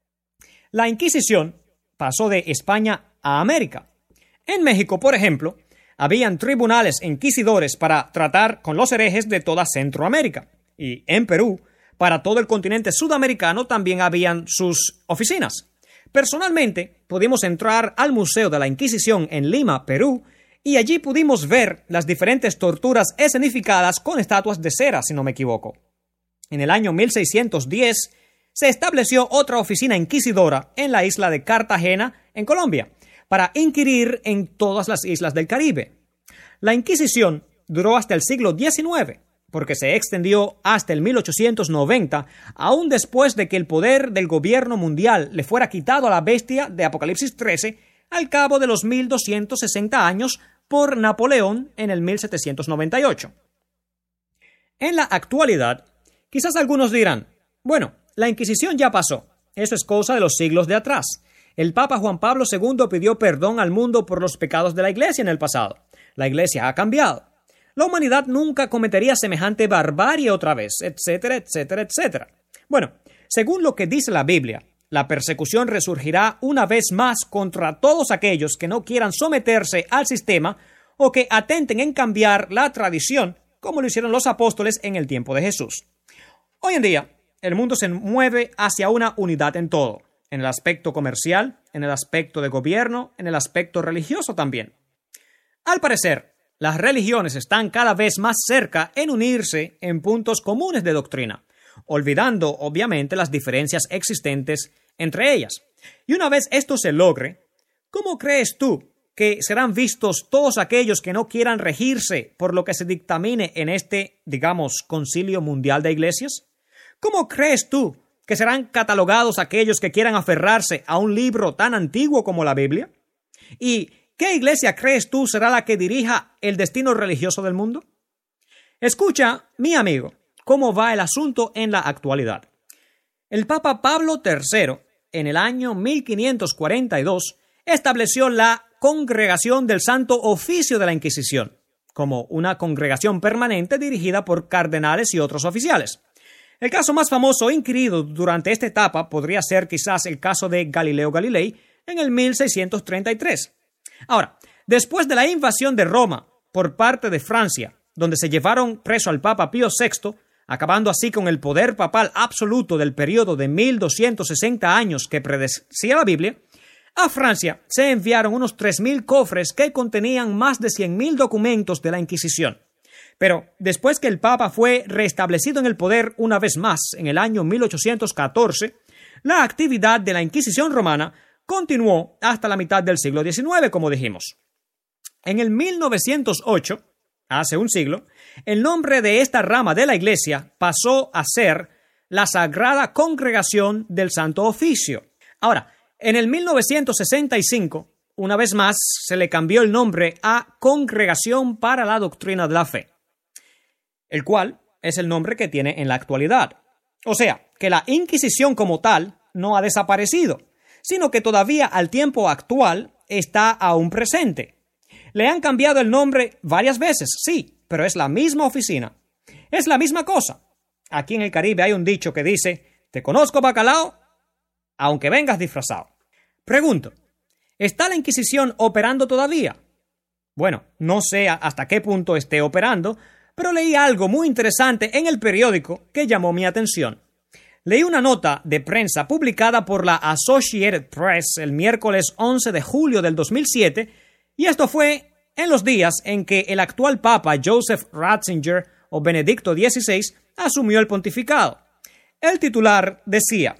La Inquisición pasó de España a América. En México, por ejemplo, habían tribunales inquisidores para tratar con los herejes de toda Centroamérica. Y en Perú, para todo el continente sudamericano, también habían sus oficinas. Personalmente, pudimos entrar al Museo de la Inquisición en Lima, Perú, y allí pudimos ver las diferentes torturas escenificadas con estatuas de cera, si no me equivoco. En el año 1610 se estableció otra oficina inquisidora en la isla de Cartagena, en Colombia, para inquirir en todas las islas del Caribe. La Inquisición duró hasta el siglo XIX, porque se extendió hasta el 1890, aún después de que el poder del gobierno mundial le fuera quitado a la bestia de Apocalipsis 13 al cabo de los 1260 años por Napoleón en el 1798. En la actualidad, quizás algunos dirán: bueno, la Inquisición ya pasó, eso es cosa de los siglos de atrás. El Papa Juan Pablo II pidió perdón al mundo por los pecados de la Iglesia en el pasado. La Iglesia ha cambiado. La humanidad nunca cometería semejante barbarie otra vez, etcétera, etcétera, etcétera. Bueno, según lo que dice la Biblia, la persecución resurgirá una vez más contra todos aquellos que no quieran someterse al sistema o que atenten en cambiar la tradición, como lo hicieron los apóstoles en el tiempo de Jesús. Hoy en día, el mundo se mueve hacia una unidad en todo, en el aspecto comercial, en el aspecto de gobierno, en el aspecto religioso también. Al parecer, las religiones están cada vez más cerca en unirse en puntos comunes de doctrina, olvidando obviamente las diferencias existentes entre ellas. Y una vez esto se logre, ¿cómo crees tú que serán vistos todos aquellos que no quieran regirse por lo que se dictamine en este, digamos, concilio mundial de iglesias? ¿Cómo crees tú que serán catalogados aquellos que quieran aferrarse a un libro tan antiguo como la Biblia? ¿Y qué iglesia crees tú será la que dirija el destino religioso del mundo? Escucha, mi amigo, cómo va el asunto en la actualidad. El Papa Pablo III, en el año 1542, estableció la Congregación del Santo Oficio de la Inquisición, como una congregación permanente dirigida por cardenales y otros oficiales. El caso más famoso e inquirido durante esta etapa podría ser quizás el caso de Galileo Galilei en el 1633. Ahora, después de la invasión de Roma por parte de Francia, donde se llevaron preso al Papa Pío VI, acabando así con el poder papal absoluto del periodo de 1260 años que predecía la Biblia, a Francia se enviaron unos 3.000 cofres que contenían más de 100.000 documentos de la Inquisición. Pero después que el Papa fue restablecido en el poder una vez más en el año 1814, la actividad de la Inquisición romana continuó hasta la mitad del siglo XIX, como dijimos. En el 1908, hace un siglo, el nombre de esta rama de la Iglesia pasó a ser la Sagrada Congregación del Santo Oficio. Ahora, en el 1965, una vez más, se le cambió el nombre a Congregación para la Doctrina de la Fe, el cual es el nombre que tiene en la actualidad. O sea, que la Inquisición como tal no ha desaparecido, sino que todavía al tiempo actual está aún presente. Le han cambiado el nombre varias veces, sí, pero es la misma oficina. Es la misma cosa. Aquí en el Caribe hay un dicho que dice, te conozco bacalao, aunque vengas disfrazado. Pregunto, ¿está la Inquisición operando todavía? Bueno, no sé hasta qué punto esté operando, pero leí algo muy interesante en el periódico que llamó mi atención. Leí una nota de prensa publicada por la Associated Press el miércoles 11 de julio del 2007, y esto fue en los días en que el actual Papa Joseph Ratzinger o Benedicto XVI asumió el pontificado. El titular decía,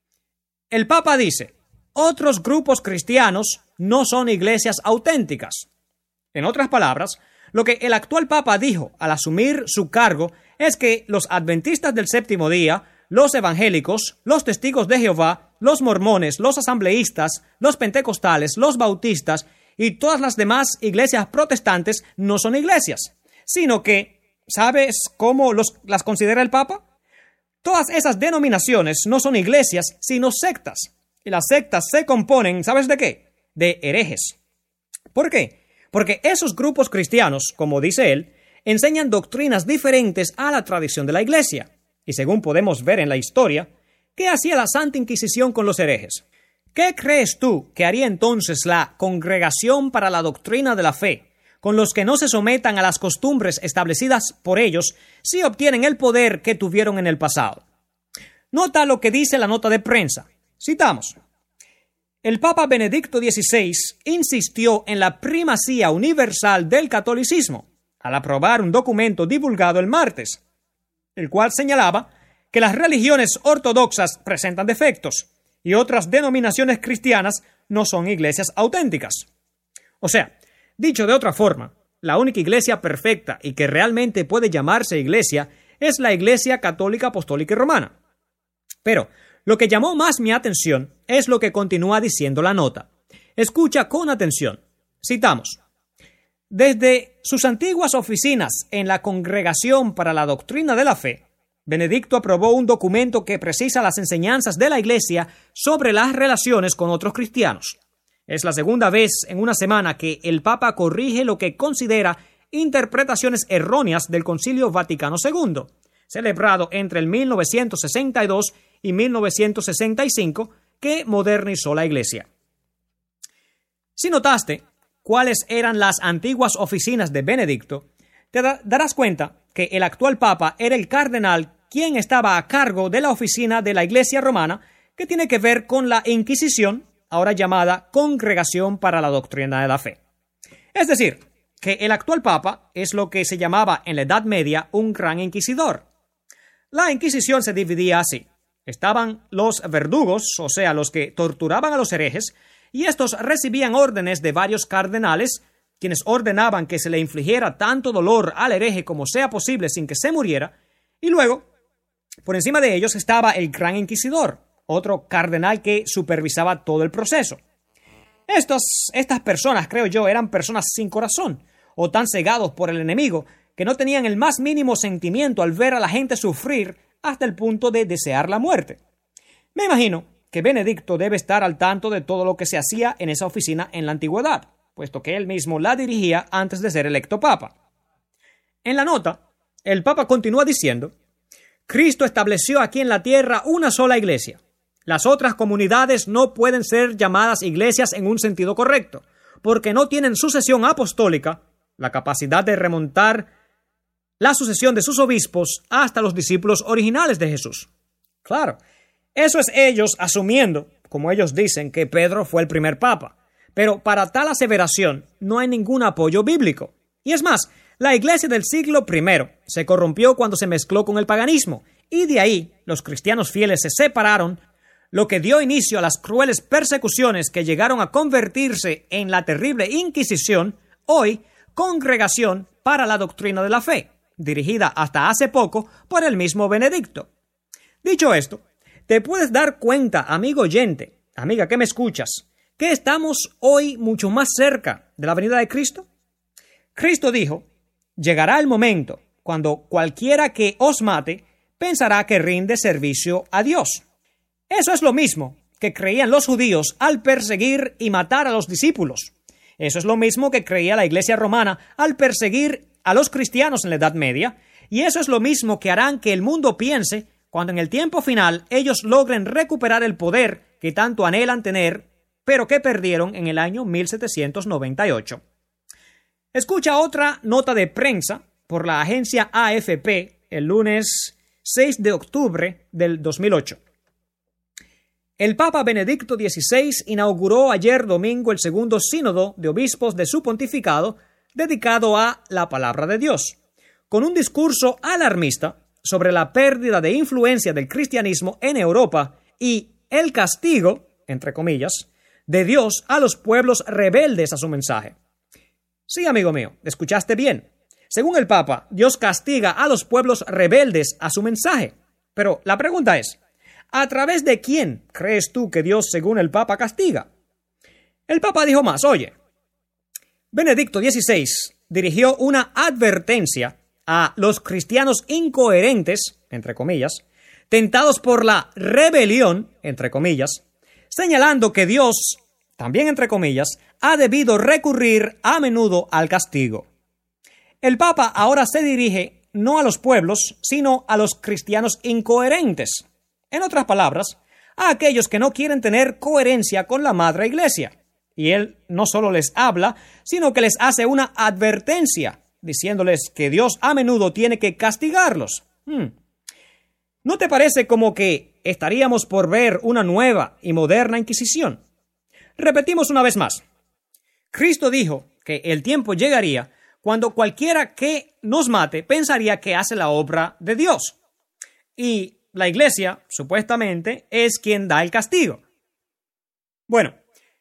el Papa dice, otros grupos cristianos no son iglesias auténticas. En otras palabras, lo que el actual Papa dijo al asumir su cargo es que los adventistas del séptimo día, los evangélicos, los testigos de Jehová, los mormones, los asambleístas, los pentecostales, los bautistas y todas las demás iglesias protestantes no son iglesias, sino que, ¿sabes cómo las considera el Papa? Todas esas denominaciones no son iglesias, sino sectas. Y las sectas se componen, ¿sabes de qué? De herejes. ¿Por qué? Porque esos grupos cristianos, como dice él, enseñan doctrinas diferentes a la tradición de la iglesia. Y según podemos ver en la historia, ¿qué hacía la Santa Inquisición con los herejes? ¿Qué crees tú que haría entonces la Congregación para la Doctrina de la Fe con los que no se sometan a las costumbres establecidas por ellos si obtienen el poder que tuvieron en el pasado? Nota lo que dice la nota de prensa. Citamos. El Papa Benedicto XVI insistió en la primacía universal del catolicismo al aprobar un documento divulgado el martes, el cual señalaba que las religiones ortodoxas presentan defectos y otras denominaciones cristianas no son iglesias auténticas. O sea, dicho de otra forma, la única iglesia perfecta y que realmente puede llamarse iglesia es la Iglesia Católica Apostólica y Romana. Pero lo que llamó más mi atención es lo que continúa diciendo la nota. Escucha con atención. Citamos. Desde sus antiguas oficinas en la Congregación para la Doctrina de la Fe, Benedicto aprobó un documento que precisa las enseñanzas de la Iglesia sobre las relaciones con otros cristianos. Es la segunda vez en una semana que el Papa corrige lo que considera interpretaciones erróneas del Concilio Vaticano II, celebrado entre el 1962 y 1965, que modernizó la Iglesia. Si notaste cuáles eran las antiguas oficinas de Benedicto, te darás cuenta que el actual Papa era el cardenal quien estaba a cargo de la oficina de la Iglesia Romana que tiene que ver con la Inquisición, ahora llamada Congregación para la Doctrina de la Fe. Es decir, que el actual Papa es lo que se llamaba en la Edad Media un gran inquisidor. La Inquisición se dividía así. Estaban los verdugos, o sea, los que torturaban a los herejes, y estos recibían órdenes de varios cardenales, quienes ordenaban que se le infligiera tanto dolor al hereje como sea posible sin que se muriera, y luego, por encima de ellos estaba el Gran Inquisidor, otro cardenal que supervisaba todo el proceso. Estas personas, creo yo, eran personas sin corazón, o tan cegados por el enemigo, que no tenían el más mínimo sentimiento al ver a la gente sufrir hasta el punto de desear la muerte. Me imagino que Benedicto debe estar al tanto de todo lo que se hacía en esa oficina en la antigüedad, puesto que él mismo la dirigía antes de ser electo papa. En la nota, el Papa continúa diciendo, Cristo estableció aquí en la tierra una sola iglesia. Las otras comunidades no pueden ser llamadas iglesias en un sentido correcto, porque no tienen sucesión apostólica, la capacidad de remontar la sucesión de sus obispos hasta los discípulos originales de Jesús. Claro, eso es ellos asumiendo, como ellos dicen, que Pedro fue el primer papa. Pero para tal aseveración no hay ningún apoyo bíblico. Y es más, La iglesia del siglo I se corrompió cuando se mezcló con el paganismo, y de ahí los cristianos fieles se separaron, lo que dio inicio a las crueles persecuciones que llegaron a convertirse en la terrible Inquisición, hoy Congregación para la Doctrina de la Fe, dirigida hasta hace poco por el mismo Benedicto. Dicho esto, te puedes dar cuenta, amigo oyente, amiga que me escuchas, que estamos hoy mucho más cerca de la venida de Cristo. Cristo dijo: llegará el momento cuando cualquiera que os mate pensará que rinde servicio a Dios. Eso es lo mismo que creían los judíos al perseguir y matar a los discípulos. Eso es lo mismo que creía la Iglesia romana al perseguir a los cristianos en la Edad Media, y eso es lo mismo que harán que el mundo piense cuando en el tiempo final ellos logren recuperar el poder que tanto anhelan tener, pero que perdieron en el año 1798. Escucha otra nota de prensa por la agencia AFP el lunes 6 de octubre del 2008. El Papa Benedicto XVI inauguró ayer domingo el segundo sínodo de obispos de su pontificado dedicado a la palabra de Dios, con un discurso alarmista sobre la pérdida de influencia del cristianismo en Europa y el castigo, entre comillas, de Dios a los pueblos rebeldes a su mensaje. Sí, amigo mío, escuchaste bien. Según el Papa, Dios castiga a los pueblos rebeldes a su mensaje. Pero la pregunta es, ¿a través de quién crees tú que Dios, según el Papa, castiga? El Papa dijo más, oye, Benedicto XVI dirigió una advertencia a los cristianos incoherentes, entre comillas, tentados por la rebelión, entre comillas, señalando que Dios, también entre comillas, ha debido recurrir a menudo al castigo. El Papa ahora se dirige no a los pueblos, sino a los cristianos incoherentes. En otras palabras, a aquellos que no quieren tener coherencia con la Madre Iglesia. Y él no solo les habla, sino que les hace una advertencia, diciéndoles que Dios a menudo tiene que castigarlos. ¿No te parece como que estaríamos por ver una nueva y moderna Inquisición? Repetimos una vez más. Cristo dijo que el tiempo llegaría cuando cualquiera que nos mate pensaría que hace la obra de Dios. Y la Iglesia, supuestamente, es quien da el castigo. Bueno,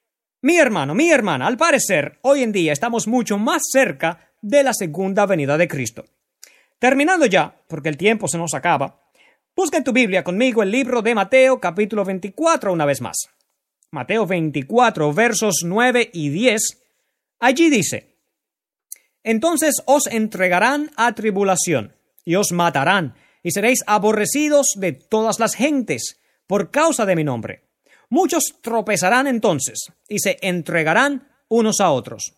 mi hermano, mi hermana, al parecer, hoy en día estamos mucho más cerca de la segunda venida de Cristo. Terminando ya, porque el tiempo se nos acaba, busca en tu Biblia conmigo el libro de Mateo, capítulo 24, una vez más. Mateo 24, versos 9 y 10, allí dice: entonces os entregarán a tribulación, y os matarán, y seréis aborrecidos de todas las gentes, por causa de mi nombre. Muchos tropezarán entonces, y se entregarán unos a otros.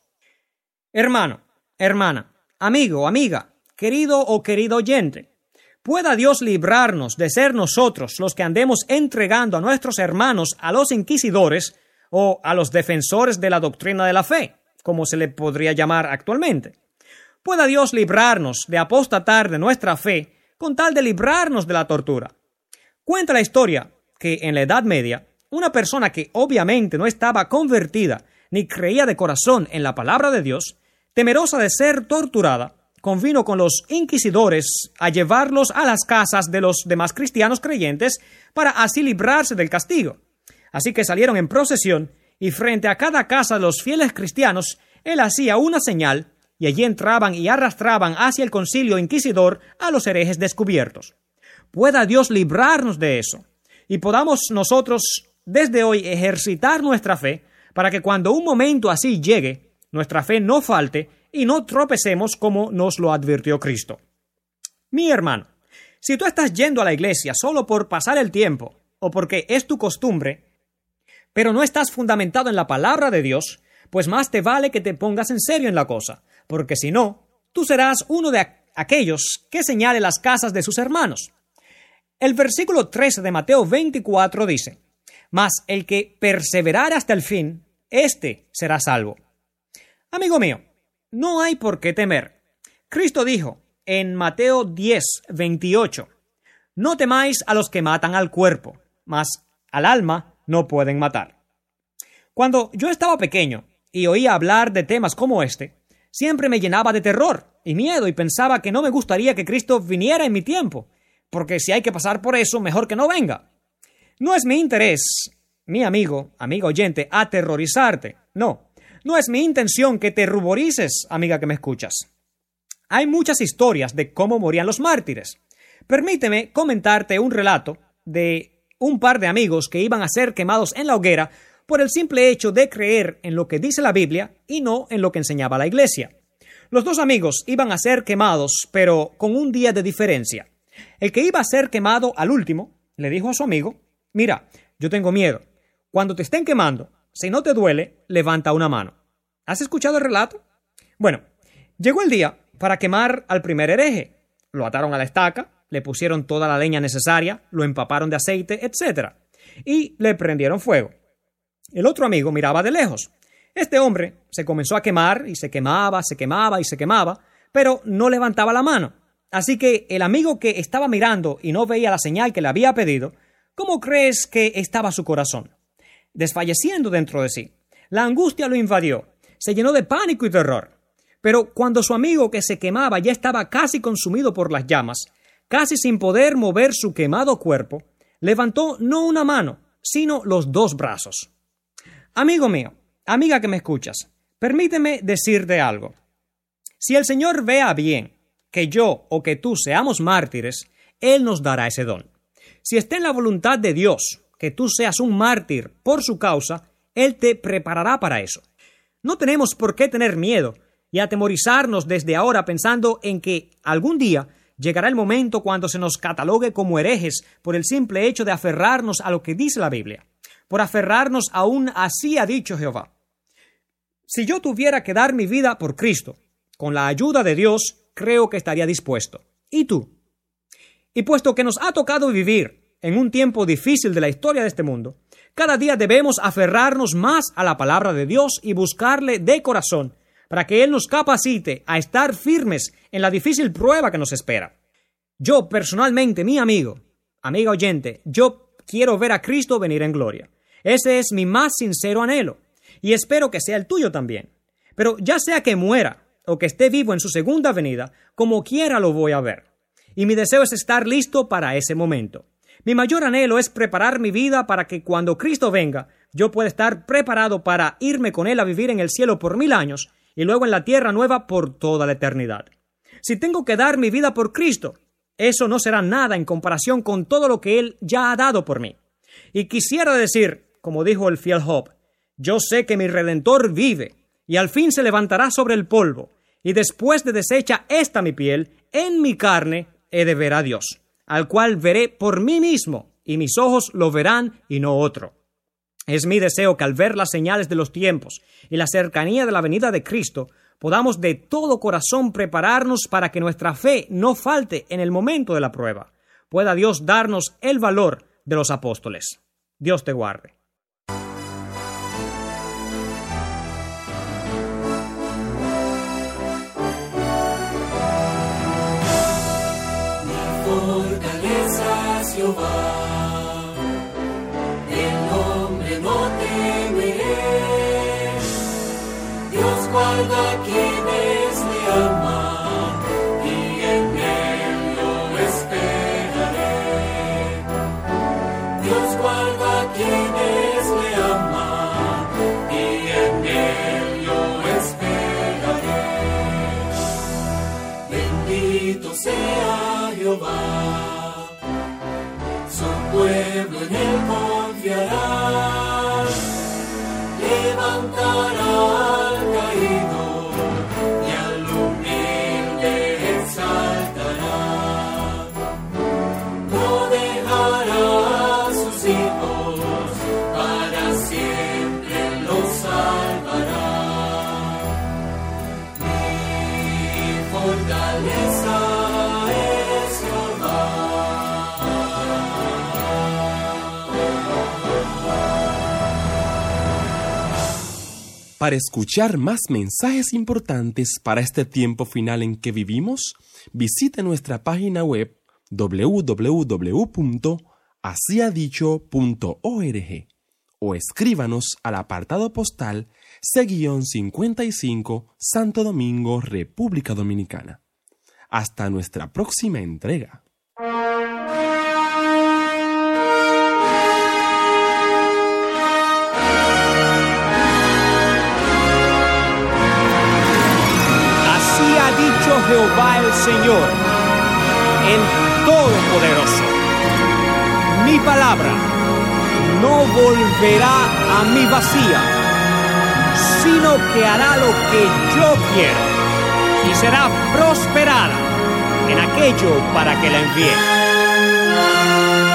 Hermano, hermana, amigo, amiga, querido o querido oyente, pueda Dios librarnos de ser nosotros los que andemos entregando a nuestros hermanos a los inquisidores o a los defensores de la doctrina de la fe, como se le podría llamar actualmente. Pueda Dios librarnos de apostatar de nuestra fe con tal de librarnos de la tortura. Cuenta la historia que en la Edad Media, una persona que obviamente no estaba convertida ni creía de corazón en la palabra de Dios, temerosa de ser torturada, convino con los inquisidores a llevarlos a las casas de los demás cristianos creyentes para así librarse del castigo. Así que salieron en procesión y frente a cada casa de los fieles cristianos él hacía una señal y allí entraban y arrastraban hacia el concilio inquisidor a los herejes descubiertos. Pueda Dios librarnos de eso y podamos nosotros desde hoy ejercitar nuestra fe para que cuando un momento así llegue, nuestra fe no falte y no tropecemos como nos lo advirtió Cristo. Mi hermano, si tú estás yendo a la iglesia solo por pasar el tiempo o porque es tu costumbre, pero no estás fundamentado en la palabra de Dios, pues más te vale que te pongas en serio en la cosa, porque si no, tú serás uno de aquellos que señale las casas de sus hermanos. El versículo 13 de Mateo 24 dice: mas el que perseverare hasta el fin, éste será salvo. Amigo mío, no hay por qué temer. Cristo dijo en Mateo 10, 28, no temáis a los que matan al cuerpo, mas al alma no pueden matar. Cuando yo estaba pequeño y oía hablar de temas como este, siempre me llenaba de terror y miedo y pensaba que no me gustaría que Cristo viniera en mi tiempo, porque si hay que pasar por eso, mejor que no venga. No es mi interés, mi amigo oyente, aterrorizarte. No es mi intención que te ruborices, amiga que me escuchas. Hay muchas historias de cómo morían los mártires. Permíteme comentarte un relato de un par de amigos que iban a ser quemados en la hoguera por el simple hecho de creer en lo que dice la Biblia y no en lo que enseñaba la iglesia. Los dos amigos iban a ser quemados, pero con un día de diferencia. El que iba a ser quemado al último le dijo a su amigo: mira, yo tengo miedo. Cuando te estén quemando, si no te duele, levanta una mano. ¿Has escuchado el relato? Bueno, llegó el día para quemar al primer hereje. Lo ataron a la estaca, le pusieron toda la leña necesaria, lo empaparon de aceite, etc. Y le prendieron fuego. El otro amigo miraba de lejos. Este hombre se comenzó a quemar y se quemaba, pero no levantaba la mano. Así que el amigo que estaba mirando y no veía la señal que le había pedido, ¿cómo crees que estaba su corazón? Desfalleciendo dentro de sí. La angustia lo invadió, se llenó de pánico y terror. Pero cuando su amigo que se quemaba ya estaba casi consumido por las llamas, casi sin poder mover su quemado cuerpo, levantó no una mano, sino los dos brazos. Amigo mío, amiga que me escuchas, permíteme decirte algo. Si el Señor vea bien que yo o que tú seamos mártires, Él nos dará ese don. Si está en la voluntad de Dios que tú seas un mártir por su causa, Él te preparará para eso. No tenemos por qué tener miedo y atemorizarnos desde ahora pensando en que algún día llegará el momento cuando se nos catalogue como herejes por el simple hecho de aferrarnos a lo que dice la Biblia, por aferrarnos a un así ha dicho Jehová. Si yo tuviera que dar mi vida por Cristo, con la ayuda de Dios, creo que estaría dispuesto. ¿Y tú? Y puesto que nos ha tocado vivir en un tiempo difícil de la historia de este mundo, cada día debemos aferrarnos más a la palabra de Dios y buscarle de corazón para que Él nos capacite a estar firmes en la difícil prueba que nos espera. Yo personalmente, mi amigo, amiga oyente, yo quiero ver a Cristo venir en gloria. Ese es mi más sincero anhelo y espero que sea el tuyo también. Pero ya sea que muera o que esté vivo en su segunda venida, como quiera lo voy a ver. Y mi deseo es estar listo para ese momento. Mi mayor anhelo es preparar mi vida para que cuando Cristo venga, yo pueda estar preparado para irme con Él a vivir en el cielo por 1000 años y luego en la tierra nueva por toda la eternidad. Si tengo que dar mi vida por Cristo, eso no será nada en comparación con todo lo que Él ya ha dado por mí. Y quisiera decir, como dijo el fiel Job, yo sé que mi Redentor vive y al fin se levantará sobre el polvo, y después de deshecha esta mi piel, en mi carne he de ver a Dios, al cual veré por mí mismo, y mis ojos lo verán y no otro. Es mi deseo que al ver las señales de los tiempos y la cercanía de la venida de Cristo, podamos de todo corazón prepararnos para que nuestra fe no falte en el momento de la prueba. Pueda Dios darnos el valor de los apóstoles. Dios te guarde. Fortalezas, Jehová, el hombre no temeré. Dios guarda a quienes le aman y en él lo esperaré. Dios guarda a quienes le aman y en él lo esperaré. Bendito sea Jehová, su pueblo en él confiará, levantará al caído y al humilde exaltará, no dejará a sus hijos, para siempre los salvará. Mi fortaleza Para escuchar más mensajes importantes para este tiempo final en que vivimos, visite nuestra página web www.asiadicho.org o escríbanos al apartado postal C-55, Santo Domingo, República Dominicana. Hasta nuestra próxima entrega. Así ha dicho Jehová el Señor, el Todopoderoso. Mi palabra no volverá a mí vacía, sino que hará lo que yo quiero y será prosperada en aquello para que la envíe.